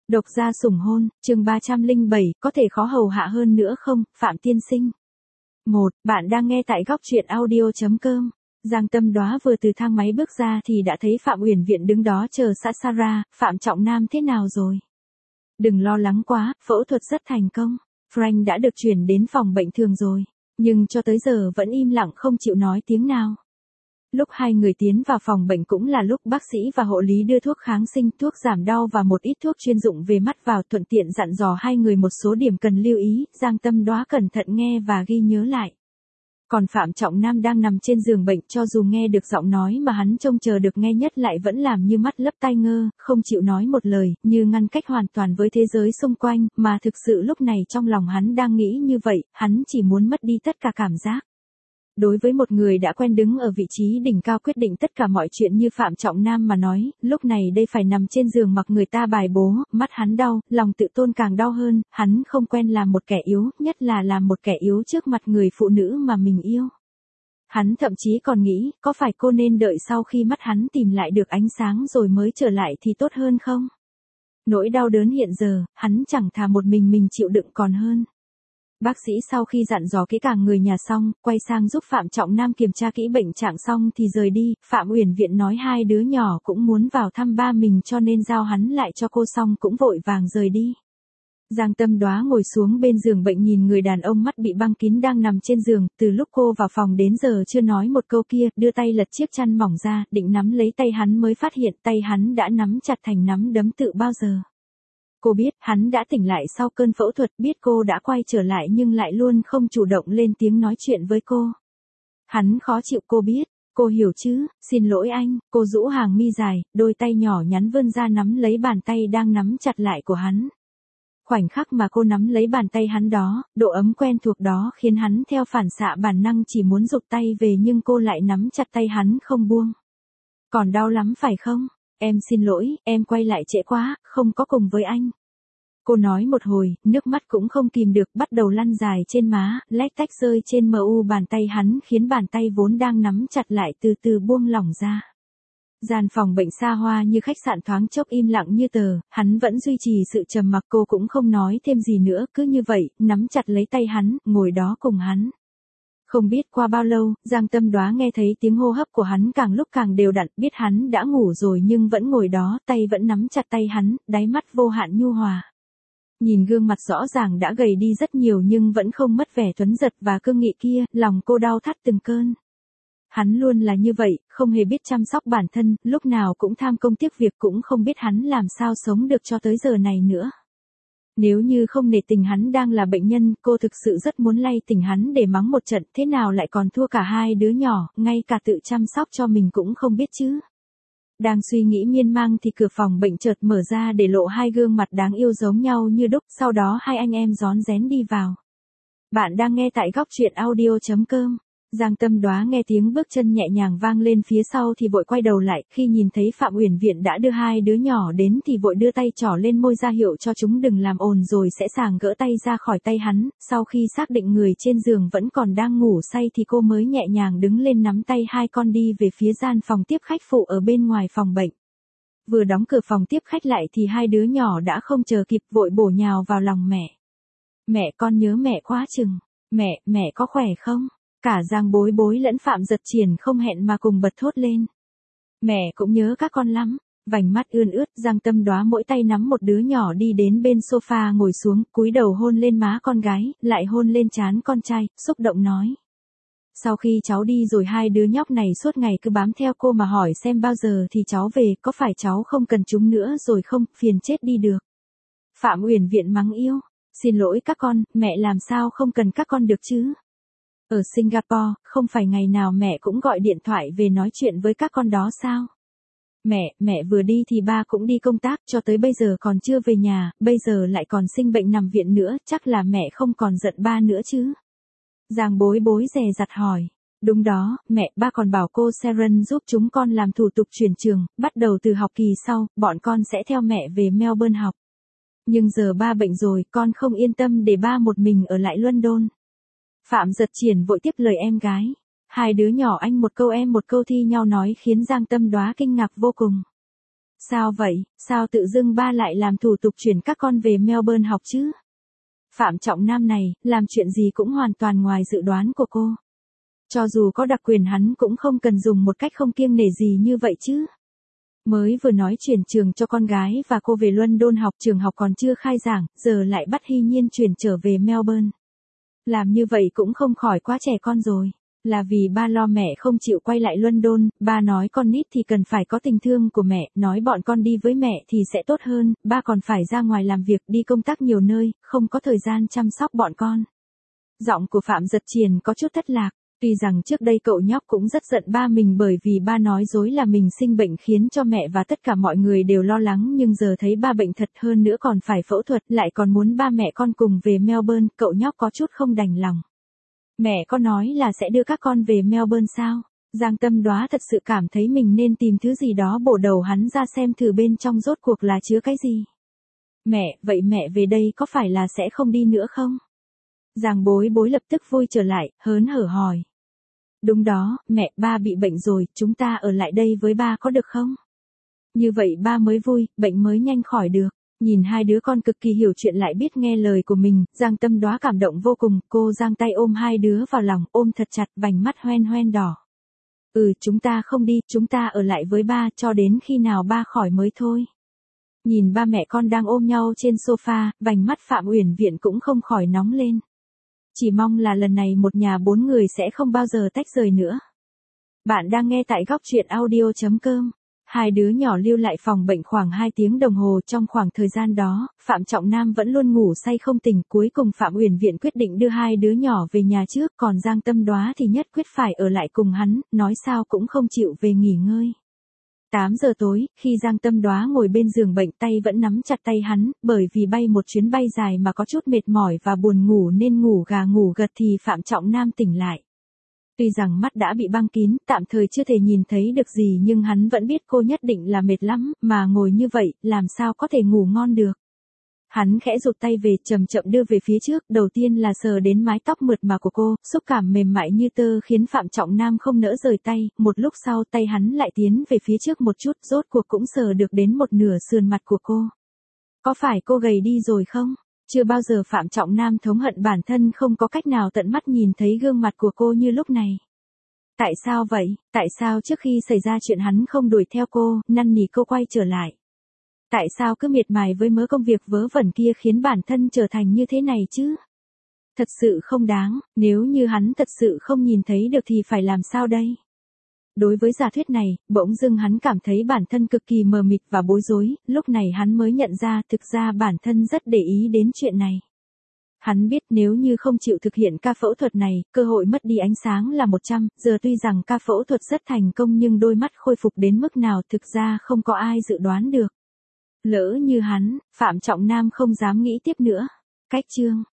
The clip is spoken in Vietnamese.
Độc gia sủng hôn, chương 307, có thể khó hầu hạ hơn nữa không, Phạm tiên sinh. 1. Bạn đang nghe tại góc truyện audio.com. Giang Tâm Đóa vừa từ thang máy bước ra thì đã thấy Phạm Uyển Viện đứng đó chờ xã Sarah. Phạm Trọng Nam thế nào rồi? Đừng lo lắng quá, phẫu thuật rất thành công. Frank đã được chuyển đến phòng bệnh thường rồi, nhưng cho tới giờ vẫn im lặng không chịu nói tiếng nào. Lúc hai người tiến vào phòng bệnh cũng là lúc bác sĩ và hộ lý đưa thuốc kháng sinh, thuốc giảm đau và một ít thuốc chuyên dụng về mắt vào, thuận tiện dặn dò hai người một số điểm cần lưu ý. Giang Tâm Đóa cẩn thận nghe và ghi nhớ lại. Còn Phạm Trọng Nam đang nằm trên giường bệnh, cho dù nghe được giọng nói mà hắn trông chờ được nghe nhất lại vẫn làm như mắt lấp tai ngơ, không chịu nói một lời, như ngăn cách hoàn toàn với thế giới xung quanh, mà thực sự lúc này trong lòng hắn đang nghĩ như vậy, hắn chỉ muốn mất đi tất cả cảm giác. Đối với một người đã quen đứng ở vị trí đỉnh cao quyết định tất cả mọi chuyện như Phạm Trọng Nam mà nói, lúc này đây phải nằm trên giường mặc người ta bài bố, mắt hắn đau, lòng tự tôn càng đau hơn, hắn không quen làm một kẻ yếu, nhất là làm một kẻ yếu trước mặt người phụ nữ mà mình yêu. Hắn thậm chí còn nghĩ, có phải cô nên đợi sau khi mắt hắn tìm lại được ánh sáng rồi mới trở lại thì tốt hơn không? Nỗi đau đớn hiện giờ, hắn chẳng thà một mình chịu đựng còn hơn. Bác sĩ sau khi dặn dò kỹ càng người nhà xong, quay sang giúp Phạm Trọng Nam kiểm tra kỹ bệnh trạng xong thì rời đi. Phạm Uyển Viện nói hai đứa nhỏ cũng muốn vào thăm ba mình cho nên giao hắn lại cho cô, xong cũng vội vàng rời đi. Giang Tâm Đóa ngồi xuống bên giường bệnh nhìn người đàn ông mắt bị băng kín đang nằm trên giường, từ lúc cô vào phòng đến giờ chưa nói một câu kia, đưa tay lật chiếc chăn mỏng ra, định nắm lấy tay hắn mới phát hiện tay hắn đã nắm chặt thành nắm đấm tự bao giờ. Cô biết hắn đã tỉnh lại sau cơn phẫu thuật, biết cô đã quay trở lại nhưng lại luôn không chủ động lên tiếng nói chuyện với cô. Hắn khó chịu, cô biết, cô hiểu chứ, xin lỗi anh, cô rũ hàng mi dài, đôi tay nhỏ nhắn vươn ra nắm lấy bàn tay đang nắm chặt lại của hắn. Khoảnh khắc mà cô nắm lấy bàn tay hắn đó, độ ấm quen thuộc đó khiến hắn theo phản xạ bản năng chỉ muốn giục tay về, nhưng cô lại nắm chặt tay hắn không buông. Còn đau lắm phải không? Em xin lỗi, em quay lại trễ quá, không có cùng với anh. Cô nói một hồi, nước mắt cũng không kìm được bắt đầu lăn dài trên má, lách tách rơi trên mu bàn tay hắn khiến bàn tay vốn đang nắm chặt lại từ từ buông lỏng ra. Gian phòng bệnh xa hoa như khách sạn thoáng chốc im lặng như tờ, hắn vẫn duy trì sự trầm mặc, cô cũng không nói thêm gì nữa, cứ như vậy, nắm chặt lấy tay hắn, ngồi đó cùng hắn. Không biết qua bao lâu, Giang Tâm Đóa nghe thấy tiếng hô hấp của hắn càng lúc càng đều đặn, biết hắn đã ngủ rồi nhưng vẫn ngồi đó, tay vẫn nắm chặt tay hắn, đáy mắt vô hạn nhu hòa. Nhìn gương mặt rõ ràng đã gầy đi rất nhiều nhưng vẫn không mất vẻ tuấn giật và cương nghị kia, lòng cô đau thắt từng cơn. Hắn luôn là như vậy, không hề biết chăm sóc bản thân, lúc nào cũng tham công tiếc việc, cũng không biết hắn làm sao sống được cho tới giờ này nữa. Nếu như không nể tình hắn đang là bệnh nhân, cô thực sự rất muốn lay tỉnh hắn để mắng một trận, thế nào lại còn thua cả hai đứa nhỏ, ngay cả tự chăm sóc cho mình cũng không biết chứ. Đang suy nghĩ miên man thì cửa phòng bệnh chợt mở ra để lộ hai gương mặt đáng yêu giống nhau như đúc, sau đó hai anh em rón rén đi vào. Bạn đang nghe tại góc truyện audio.com. Giang Tâm Đóa nghe tiếng bước chân nhẹ nhàng vang lên phía sau thì vội quay đầu lại, khi nhìn thấy Phạm Uyển Viện đã đưa hai đứa nhỏ đến thì vội đưa tay trỏ lên môi ra hiệu cho chúng đừng làm ồn rồi sẽ sàng gỡ tay ra khỏi tay hắn. Sau khi xác định người trên giường vẫn còn đang ngủ say thì cô mới nhẹ nhàng đứng lên nắm tay hai con đi về phía gian phòng tiếp khách phụ ở bên ngoài phòng bệnh. Vừa đóng cửa phòng tiếp khách lại thì hai đứa nhỏ đã không chờ kịp vội bổ nhào vào lòng mẹ. Mẹ, con nhớ mẹ quá chừng. Mẹ có khỏe không? Cả Giang Bối Bối lẫn Phạm Giật Triển không hẹn mà cùng bật thốt lên. Mẹ cũng nhớ các con lắm. Vành mắt ươn ướt, Giang Tâm Đóa mỗi tay nắm một đứa nhỏ đi đến bên sofa ngồi xuống, cúi đầu hôn lên má con gái, lại hôn lên trán con trai, xúc động nói. Sau khi cháu đi rồi hai đứa nhóc này suốt ngày cứ bám theo cô mà hỏi xem bao giờ thì cháu về, có phải cháu không cần chúng nữa rồi không, phiền chết đi được. Phạm Uyển Viện mắng yêu. Xin lỗi các con, mẹ làm sao không cần các con được chứ? Ở Singapore, không phải ngày nào mẹ cũng gọi điện thoại về nói chuyện với các con đó sao? Mẹ vừa đi thì ba cũng đi công tác cho tới bây giờ còn chưa về nhà, bây giờ lại còn sinh bệnh nằm viện nữa, chắc là mẹ không còn giận ba nữa chứ? Giang Bối Bối dè dặt hỏi. Đúng đó, mẹ, ba còn bảo cô Sharon giúp chúng con làm thủ tục chuyển trường, bắt đầu từ học kỳ sau, bọn con sẽ theo mẹ về Melbourne học. Nhưng giờ ba bệnh rồi, con không yên tâm để ba một mình ở lại London. Phạm Giật Triển vội tiếp lời em gái. Hai đứa nhỏ anh một câu em một câu thi nhau nói khiến Giang Tâm Đóa kinh ngạc vô cùng. Sao vậy, sao tự dưng ba lại làm thủ tục chuyển các con về Melbourne học chứ? Phạm Trọng Nam này, làm chuyện gì cũng hoàn toàn ngoài dự đoán của cô. Cho dù có đặc quyền hắn cũng không cần dùng một cách không kiêng nể gì như vậy chứ. Mới vừa nói chuyển trường cho con gái và cô về London học, trường học còn chưa khai giảng, giờ lại bắt Hy Nhiên chuyển trở về Melbourne. Làm như vậy cũng không khỏi quá trẻ con rồi. Là vì ba lo mẹ không chịu quay lại London, ba nói con nít thì cần phải có tình thương của mẹ, nói bọn con đi với mẹ thì sẽ tốt hơn, ba còn phải ra ngoài làm việc, đi công tác nhiều nơi, không có thời gian chăm sóc bọn con. Giọng của Phạm Giật Triền có chút thất lạc. Tuy rằng trước đây cậu nhóc cũng rất giận ba mình bởi vì ba nói dối là mình sinh bệnh khiến cho mẹ và tất cả mọi người đều lo lắng, nhưng giờ thấy ba bệnh thật hơn nữa còn phải phẫu thuật, lại còn muốn ba mẹ con cùng về Melbourne, cậu nhóc có chút không đành lòng. Mẹ có nói là sẽ đưa các con về Melbourne sao? Giang Tâm Đoá thật sự cảm thấy mình nên tìm thứ gì đó bổ đầu hắn ra xem thử bên trong rốt cuộc là chứa cái gì. Mẹ, vậy mẹ về đây có phải là sẽ không đi nữa không? Giang Bối Bối lập tức vui trở lại, hớn hở hỏi. Đúng đó, mẹ, ba bị bệnh rồi, chúng ta ở lại đây với ba có được không? Như vậy ba mới vui, bệnh mới nhanh khỏi được. Nhìn hai đứa con cực kỳ hiểu chuyện lại biết nghe lời của mình, Giang Tâm Đoá cảm động vô cùng, cô giang tay ôm hai đứa vào lòng, ôm thật chặt, vành mắt hoen hoen đỏ. Chúng ta không đi, chúng ta ở lại với ba cho đến khi nào ba khỏi mới thôi. Nhìn ba mẹ con đang ôm nhau trên sofa, vành mắt Phạm Uyển Viện cũng không khỏi nóng lên. Chỉ mong là lần này một nhà bốn người sẽ không bao giờ tách rời nữa. Bạn đang nghe tại góc truyện audio.com. Hai đứa nhỏ lưu lại phòng bệnh khoảng 2 tiếng đồng hồ, trong khoảng thời gian đó, Phạm Trọng Nam vẫn luôn ngủ say không tỉnh, cuối cùng Phạm Uyển Viện quyết định đưa hai đứa nhỏ về nhà trước, còn Giang Tâm Đoá thì nhất quyết phải ở lại cùng hắn, nói sao cũng không chịu về nghỉ ngơi. 8 giờ tối, khi Giang Tâm Đoá ngồi bên giường bệnh tay vẫn nắm chặt tay hắn, bởi vì bay một chuyến bay dài mà có chút mệt mỏi và buồn ngủ nên ngủ gà ngủ gật thì Phạm Trọng Nam tỉnh lại. Tuy rằng mắt đã bị băng kín, tạm thời chưa thể nhìn thấy được gì nhưng hắn vẫn biết cô nhất định là mệt lắm, mà ngồi như vậy, làm sao có thể ngủ ngon được. Hắn khẽ rụt tay về, chậm chậm đưa về phía trước, đầu tiên là sờ đến mái tóc mượt mà của cô, xúc cảm mềm mại như tơ khiến Phạm Trọng Nam không nỡ rời tay, một lúc sau tay hắn lại tiến về phía trước một chút, rốt cuộc cũng sờ được đến một nửa sườn mặt của cô. Có phải cô gầy đi rồi không? Chưa bao giờ Phạm Trọng Nam thống hận bản thân không có cách nào tận mắt nhìn thấy gương mặt của cô như lúc này. Tại sao vậy? Tại sao trước khi xảy ra chuyện hắn không đuổi theo cô, năn nỉ cô quay trở lại? Tại sao cứ miệt mài với mớ công việc vớ vẩn kia khiến bản thân trở thành như thế này chứ? Thật sự không đáng, nếu như hắn thật sự không nhìn thấy được thì phải làm sao đây? Đối với giả thuyết này, bỗng dưng hắn cảm thấy bản thân cực kỳ mờ mịt và bối rối, lúc này hắn mới nhận ra thực ra bản thân rất để ý đến chuyện này. Hắn biết nếu như không chịu thực hiện ca phẫu thuật này, cơ hội mất đi ánh sáng là 100, giờ tuy rằng ca phẫu thuật rất thành công nhưng đôi mắt khôi phục đến mức nào thực ra không có ai dự đoán được. Lỡ như hắn, Phạm Trọng Nam không dám nghĩ tiếp nữa. Cách chương